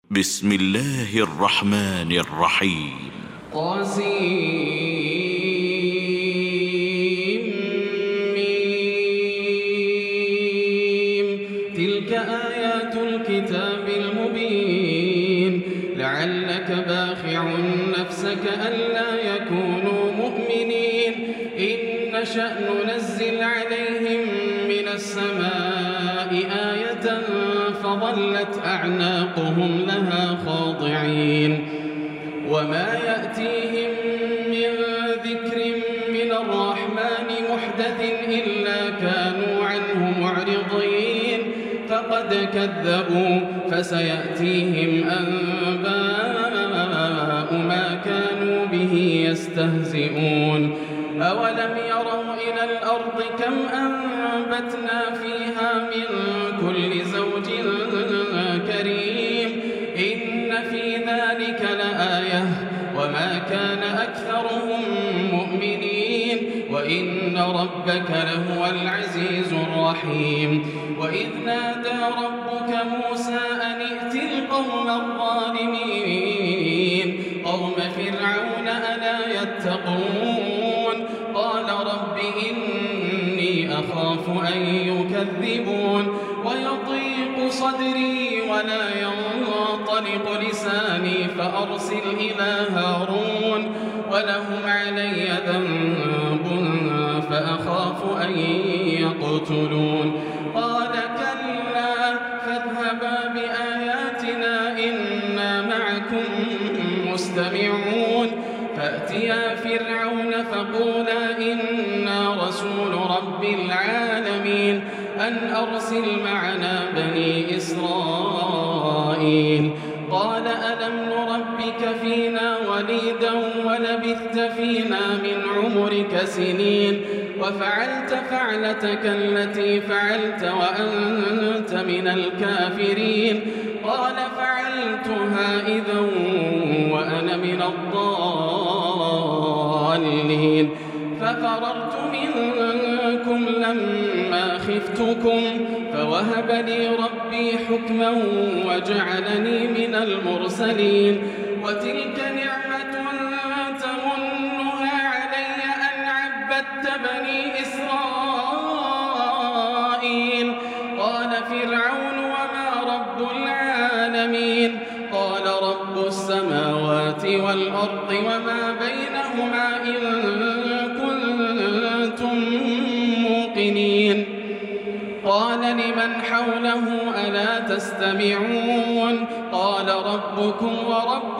بسم الله الرحمن الرحيم. تلك آيات الكتاب المبين لعلك باخع نفسك ألا يكونوا مؤمنين إن نشأ ننزل عليهم من السماء آية فظلت أعناقهم لها خاضعين وما يأتيهم من ذكر من الرحمن محدث إلا كانوا عنه معرضين فقد كذبوا فسيأتيهم أنباء ما كانوا به يستهزئون أولم يروا إلى الأرض كم أنبتنا فيها من كل زوج كريم إن في ذلك لآية وما كان أكثرهم مؤمنين وإن ربك لهو العزيز الرحيم وإذ نادى ربك موسى أن ائت القوم الظالمين قوم فرعون ألا يتقون قال رب إني أخاف أن يكذبون ويضيق صدري ولا ينطلق لساني فأرسل إلى هارون ولهم علي ذنب فأخاف أن يقتلون قال كلا فاذهبا بآياتنا إنا معكم مستمعون فأتيا فرعون فقولا إنا رسول رب العالمين أن أرسل معنا بني إسرائيل قال ألم نربك فينا وليدا ولبثت فينا من عمرك سنين وفعلت فعلتك التي فعلت وأنت من الكافرين قال فعلتها إذا وأنا من الضالين ففررت منكم لما خفتكم فوهب لي ربي حكما وجعلني من المرسلين وتلك نعمة تمنها علي أن عبدت بني إسرائيل قال فرعون وما رب العالمين قال رب السماوات والأرض وما بينهما إن كنتم موقنين قال لمن حوله ألا تستمعون قال ربكم ورب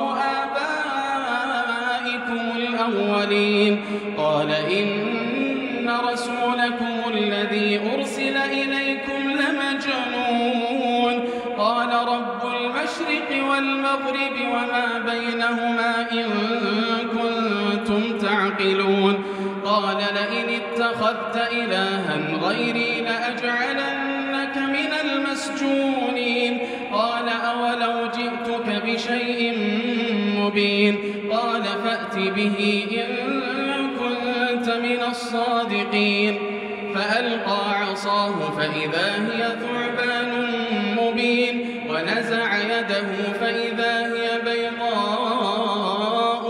آبائكم الأولين قال إن رسولكم الذي أرسل إليكم لمجنون قال رب المشرق والمغرب وما بينهما إن كنتم تعقلون قال لئن اتخذت إلها غيري لأجعلنك من المسجونين قال أولو جئتك بشيء مبين قال فأت به إن كنت من الصادقين فألقى عصاه فإذا هي ثعبان مبين ونزع يده فإذا هي بيضاء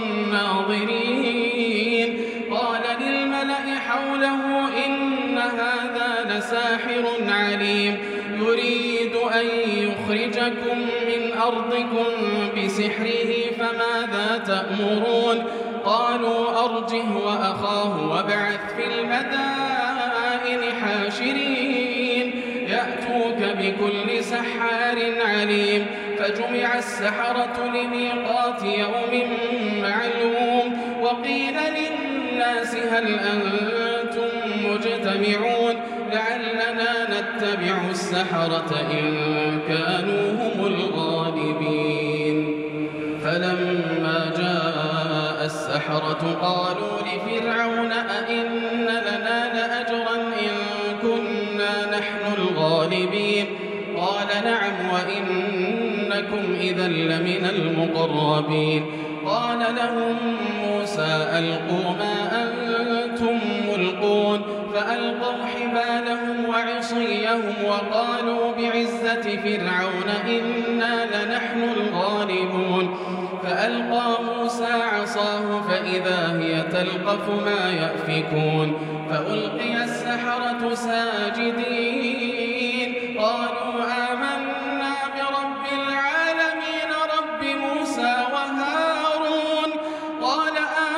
للناظرين قال للملأ حوله إن هذا لساحر عليم يريد أن يخرجكم من أرضكم بسحره فماذا تأمرون قالوا أرجه وأخاه وابعث في المدائن حاشرين يأتوك بكل سحار عليم فجمع السحرة لميقات يوم معلوم وقيل للناس هل أنتم مجتمعون لعلنا نتبع السحرة إن كانوا هم الغالبين فلما جاء السحرة قالوا لفرعون أئن لنا لأجرا إن كنا نحن الغالبين قال نعم وإنكم إذا لمن المقربين قال لهم موسى ألقوا ما أنتم ملقون وألقوا حبالهم وعصيهم وقالوا بعزة فرعون إنا لنحن الغالبون فألقى موسى عصاه فإذا هي تلقف ما يأفكون فألقي السحرة ساجدين قالوا آمنا برب العالمين رب موسى وهارون قال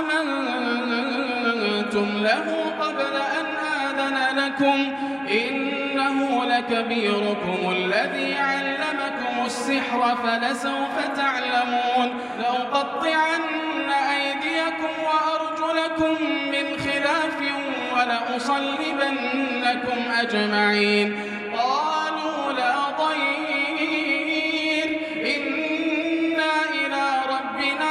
آمنتم له قبل أن آذن لكم إنه لكبيركم الذي علمكم السحر فلسوف تعلمون لأقطعن أيديكم وأرجلكم من خلاف ولأصلبنكم أجمعين قالوا لا ضير إنا إلى ربنا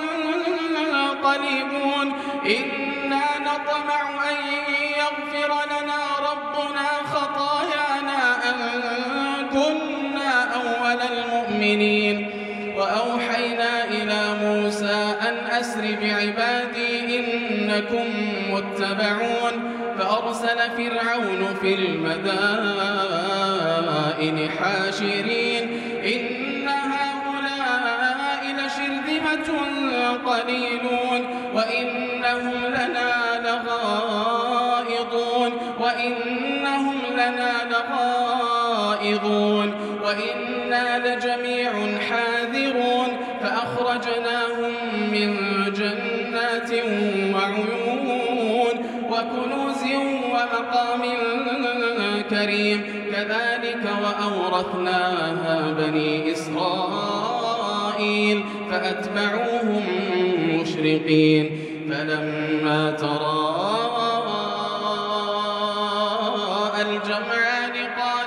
منقلبون إنا نطمع أن يغفر لنا ربنا خطايانا أن كنا أول المؤمنين وأوحينا إلى موسى أن أسر بعبادي إنكم متبعون فأرسل فرعون في المدائن حاشرين إن هؤلاء لشرذمة قليلون وإنهم لنا لغائظون وإنا لجميع حاذرون فأخرجناهم من جنات وعيون وكنوز ومقام كريم كذلك وأورثناها بني إسرائيل فأتبعوهم مشرقين فلما تراءى الجمعان قال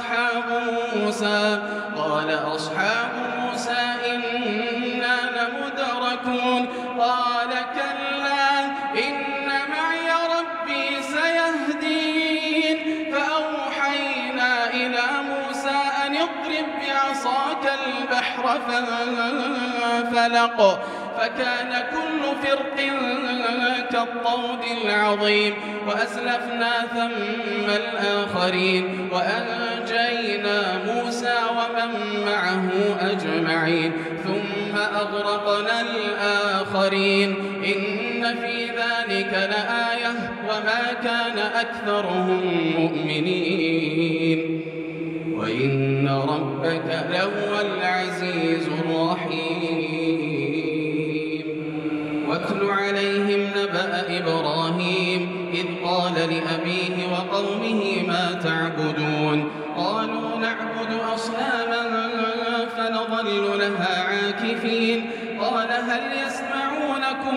أصحاب موسى إنا لمدركون قال كلا إن معي ربي سيهدين فأوحينا إلى موسى أن اضرب بعصاك البحر فانفلق فكان كل فرق كالطود العظيم وأسلفنا ثم الآخرين وأنجينا موسى ومن معه أجمعين ثم أغرقنا الآخرين إن في ذلك لآية وما كان أكثرهم مؤمنين وإن ربك لهو العزيز الرحيم واتل عليهم نبأ إبراهيم إذ قال لأبيه وقومه ما تعبدون قالوا نعبد أصناما فنظل لها عاكفين قال هل يسمعونكم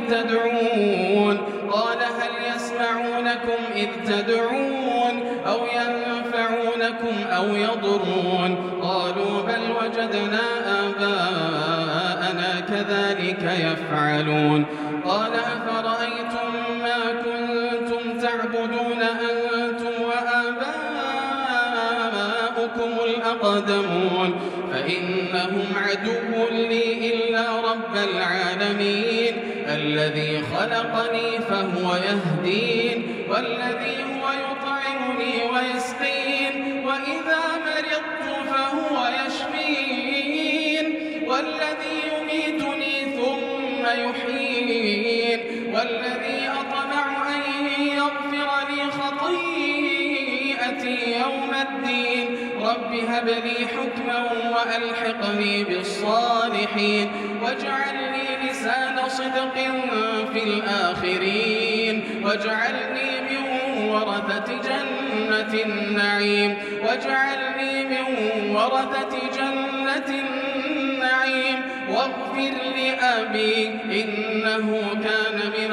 إذ تدعون أو ينفعونكم أو يضرون قالوا بل وجدنا آباءنا كذلك يفعلون قال أفرأيتم ما كنتم تعبدون أنتم وآباؤكم الأقدمون فإنهم عدو لي إلا رب العالمين الذي خلقني فهو يهدين والذي هو يطعمني ويسقين وإذا مرضت فهو يشفين والذي يميتني ثم يحيين والذي أطمع أن يغفر لي خطيئتي يوم الدين رب هب لي حكما وألحقني بالصالحين واجعل لي لسان صدق في الآخرين واجعلني من ورثة جنة النعيم واغفر لأبي إنه كان من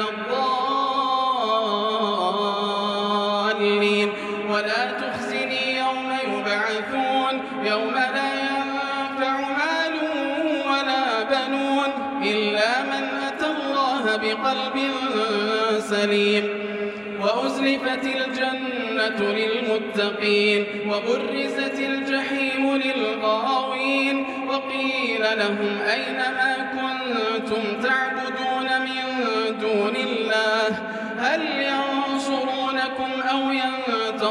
الضالين ولا تخزني يوم يبعثون يوم لا ينفع مال ولا بنون إلا من أتى الله بقلب سليم وأزلفت الجنة للمتقين وبرزت الجحيم للغاوين وقيل لهم أين ما كنتم تعبدون من دون الله هل ينصرونكم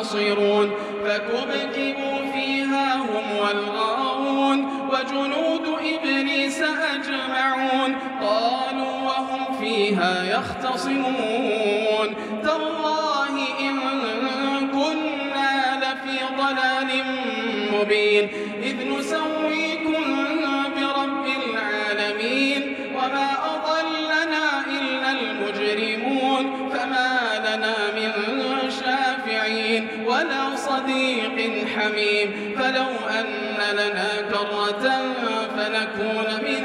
ينتصرون فكبكبوا فيها هم والغاوون وجنود إبليس أجمعون قالوا وهم فيها يختصمون تالله إن كنا لفي ضلال مبين إذ نسويكم برب العالمين وما أضلنا إلا المجرمون فما لنا من شافعين ولا صديق حميم فلو أن لنا كرة فنكون من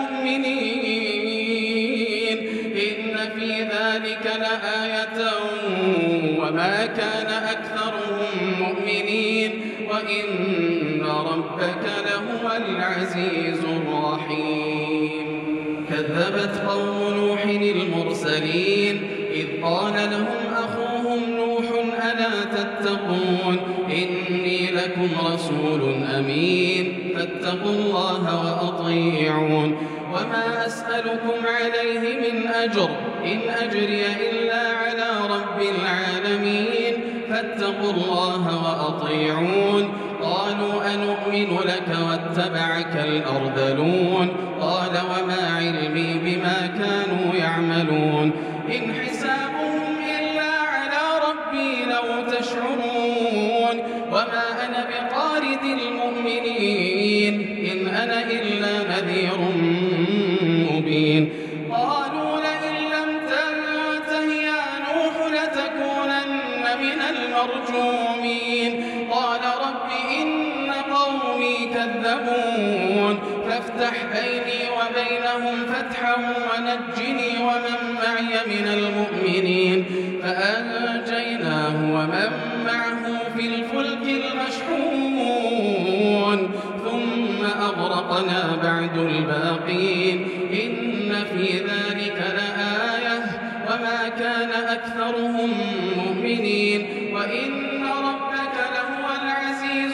المؤمنين إن في ذلك لآية وما كان أكثرهم مؤمنين وإن ربك لهو العزيز الرحيم كذبت قوم نوح المرسلين إذ قال لهم أخوهم نوح ألا تتقون إني لكم رسول أمين فاتقوا الله وأطيعون وما أسألكم عليه من أجر إن أجري إلا على رب العالمين فاتقوا الله وأطيعون قالوا أنؤمن لك واتبعك الأرذلون قال وما علمي بما كانوا يعملون إن حسابهم إلا على ربي لو تشعرون وما أنا بطارد المؤمنين إن أنا إلا نذير مبين قالوا لئن لم تنته يا نوح لتكونن من المرجومين قال رب إن قومي كذبون فافتح بيني وبينهم فتحا ونجني ومن معي من المؤمنين فأنجيناه ومن معه في الفلك المشحون ثم أغرقنا بعد الباقين إن في ذلك لآية وما كان أكثرهم مؤمنين وإن ربك لهو العزيز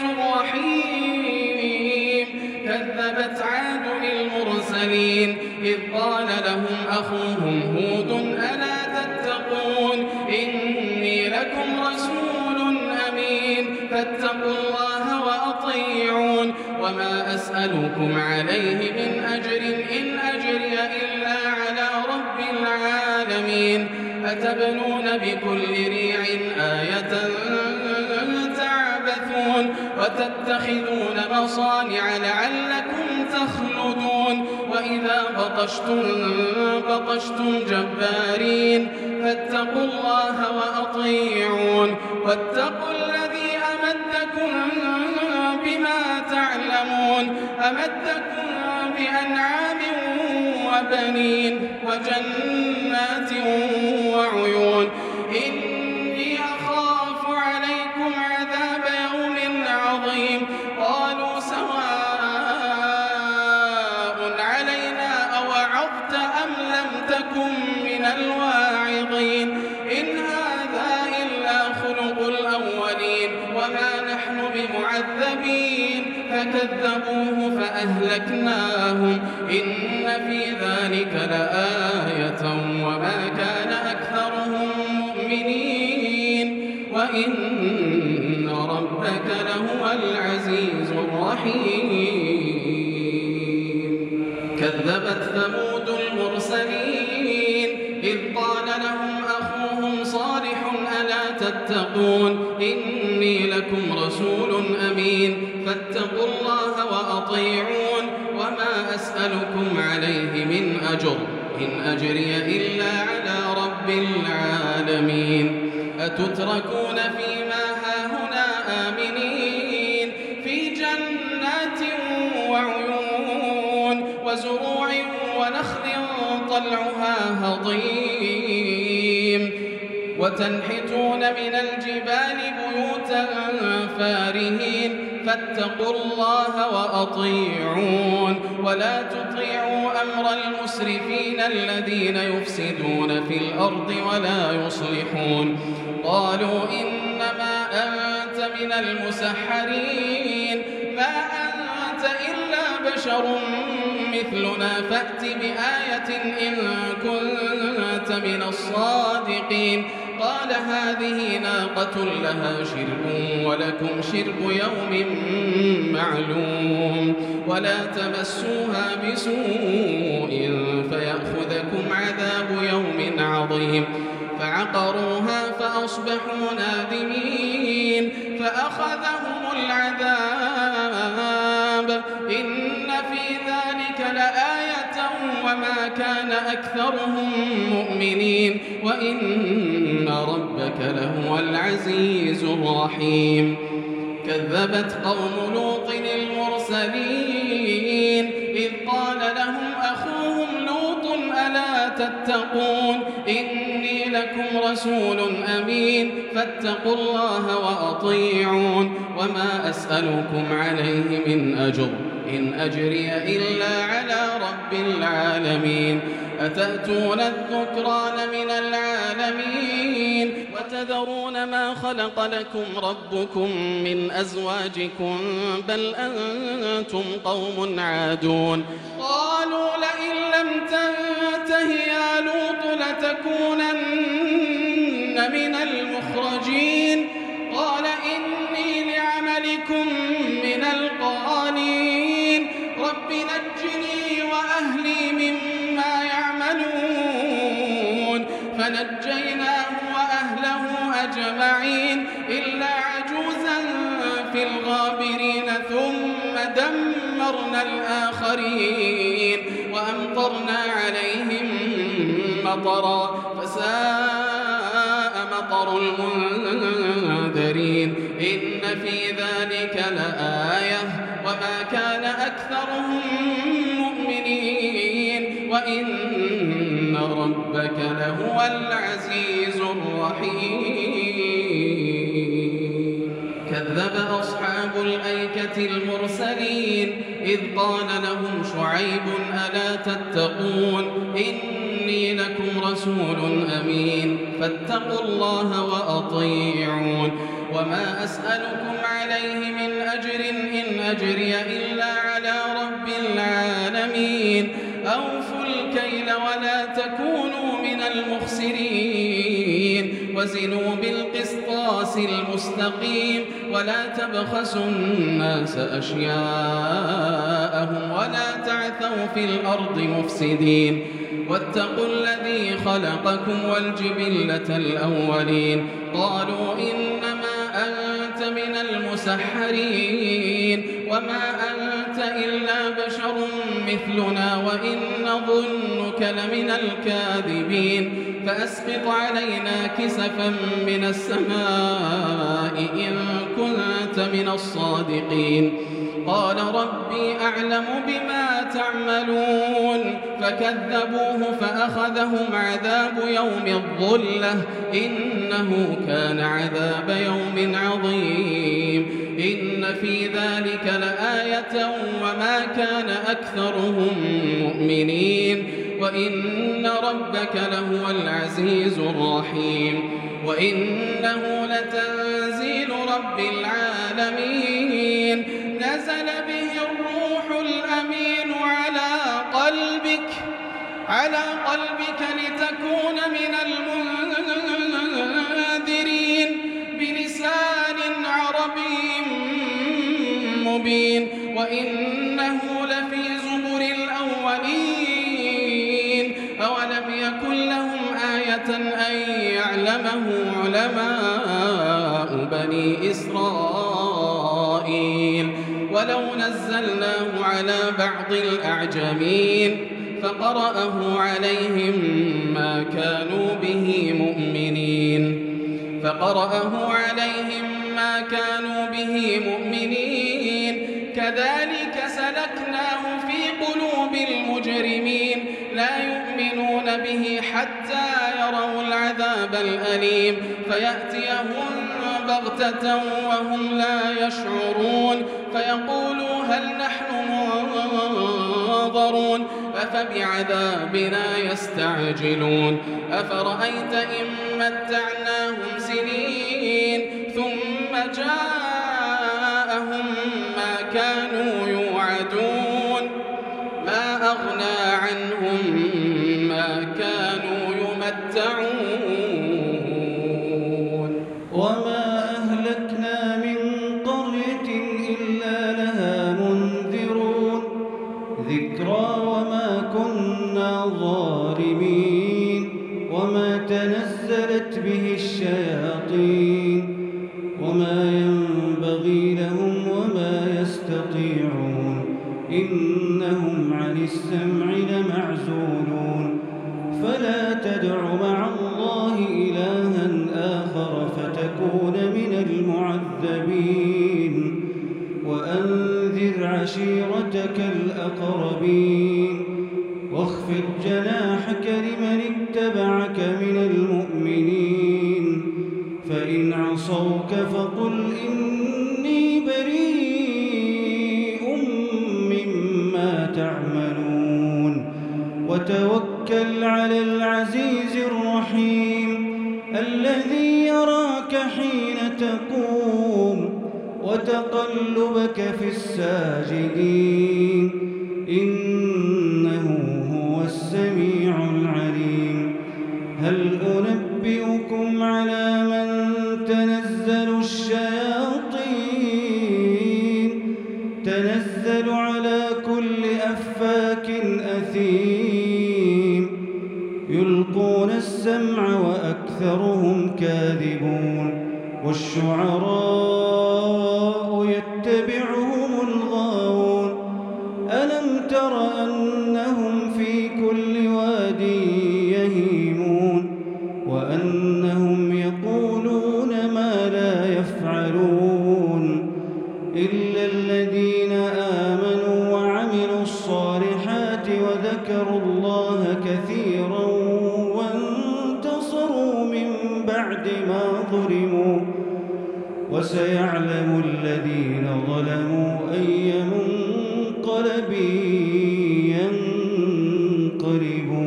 الرحيم كذبت عاد المرسلين إذ قال لهم أخوهم هود ألا تتقون إني لكم رسول أمين فاتقوا الله وأطيعون وما أسألكم عليه من أجر إن أجري إلا على رب العالمين أتبنون بكل ريع آية تعبثون وتتخذون مصانع لعلكم تخلدون وإذا بطشتم جبارين فاتقوا الله وأطيعون واتقوا الذي أمدكم بما تعلمون أمدكم بأنعام وبنين وجنات وعيون إني أخاف عليكم عذاب يوم عظيم قالوا سواء علينا أوعظت أم لم تكن من الواعظين إن هذا إلا خلق الأولين وما نحن بمعذبين فكذبوه فأهلكناهم إن في ذلك لآية وما كان أكثرهم مؤمنين وإن ربك لهو العزيز الرحيم كذبت ثمود المرسلين إذ قال لهم أخوهم صالح ألا تتقون إني لكم رسول أمين فاتقوا الله وأطيعون وما أسألكم عليه من أجر إن أجري إلا على رب العالمين أتتركون فيما هاهنا آمنين في جنات وعيون وزروع ونخل طلعها هضيم وتنحتون من الجبال بيوتا فارهين فاتقوا الله وأطيعون ولا تطيعوا أمر المسرفين الذين يفسدون في الأرض ولا يصلحون قالوا إنما أنت من المسحرين ما أنت إلا بشر مثلنا فأت بآية إن كنت من الصادقين قال هذه ناقة لها شرب ولكم شرب يوم معلوم ولا تمسوها بسوء فيأخذكم عذاب يوم عظيم فعقروها فأصبحوا نادمين فأخذهم العذاب إن في ذلك لآية وما كان أكثرهم مؤمنين وإن ربك لهو العزيز الرحيم كذبت قوم لوط المرسلين إذ قال لهم أخوهم لوط ألا تتقون إني لكم رسول أمين فاتقوا الله وأطيعون وما أسألكم عليه من أجر إن أجري إلا على رب العالمين أتأتون الذكران من العالمين وتذرون ما خلق لكم ربكم من أزواجكم بل أنتم قوم عادون قالوا لئن لم تنته يا لوط لتكونن من المخرجين قال إني لعملكم من القالين رب نجني وأهلي مما يعملون فنجيناه وأهله أجمعين إلا عجوزا في الغابرين ثم دمرنا الآخرين وأمطرنا عليهم مطرا فساء مطر المنذرين إن في ذلك لآية وما كان أكثرهم مؤمنين وإن ربك لهو العزيز الرحيم كذب أصحاب الأيكة المرسلين إذ قال لهم شعيب ألا تتقون إني لكم رسول أمين فاتقوا الله وأطيعون وما أسألكم عليه من أجر إن أجري إلا على رب العالمين أوفوا الكيل ولا تكونوا من المخسرين وزنوا بالقسطاس المستقيم ولا تبخسوا الناس أشياءهم ولا تعثوا في الأرض مفسدين واتقوا الذي خلقكم والجبلة الأولين قالوا إنما أنت من المسحرين وما أنت إلا بشر مثلنا وإن نظنك لمن الكاذبين فأسقط علينا كسفا من السماء إن كنت من الصادقين قال ربي أعلم بما تعملون فكذبوه فأخذهم عذاب يوم الظلة إنه كان عذاب يوم عظيم إن في ذلك لآية وما كان أكثرهم مؤمنين وإن ربك لهو العزيز الرحيم وإنه لتنزيل رب العالمين نزل به الروح الأمين على قلبك لتكون من المنذرين بلسان عربي مبين وإنه لفي زبر الأولين أولم يكن لهم آية أن يعلمه علماء بني إسرائيل ولو نزلناه على بعض الأعجمين فقرأه عليهم ما كانوا به مؤمنين كذلك سلكناه في قلوب المجرمين لا يؤمنون به حتى يروا العذاب الأليم فيأتيهم بغتة وهم لا يشعرون فيقولوا هل نحن منظرون أفبعذابنا يستعجلون أفرأيت إن متعناهم سنين ثم جاءهم ما كانوا يوعدون ما أغنى عنهم ما كانوا يمتعون بشيرا وما كنا ظالمين وما تنزلت به الشياطين وما ينبغي لهم وما يستطيعون إنهم عن السمع لمعزولون فلا تدع مع الله إلها آخر فتكون من المعذبين وأنذر عشيرتك الأقربين واخفض جناحك لمن اتبعك من المؤمنين فإن عصوك فقل إني بريء مما تعملون وتوكل على العزيز الرحيم الذي يراك حين تقوم وتقلبك في الساجدين إنه هو السميع العليم هل أنبئكم على من تنزل الشياطين تنزل على كل أفاك أثيم يلقون السمع وأكثرهم كاذبون والشعراء يتبعهم الغاوون ألم تر أنهم في كل واد يهيمون وأنهم يقولون ما لا يفعلون إلا الذين آمنوا وعملوا الصالحات وذكروا الله كثيرا وانتصروا من بعد ما ظلموا وسيعلم الذين ظلموا أي منقلب ينقلبون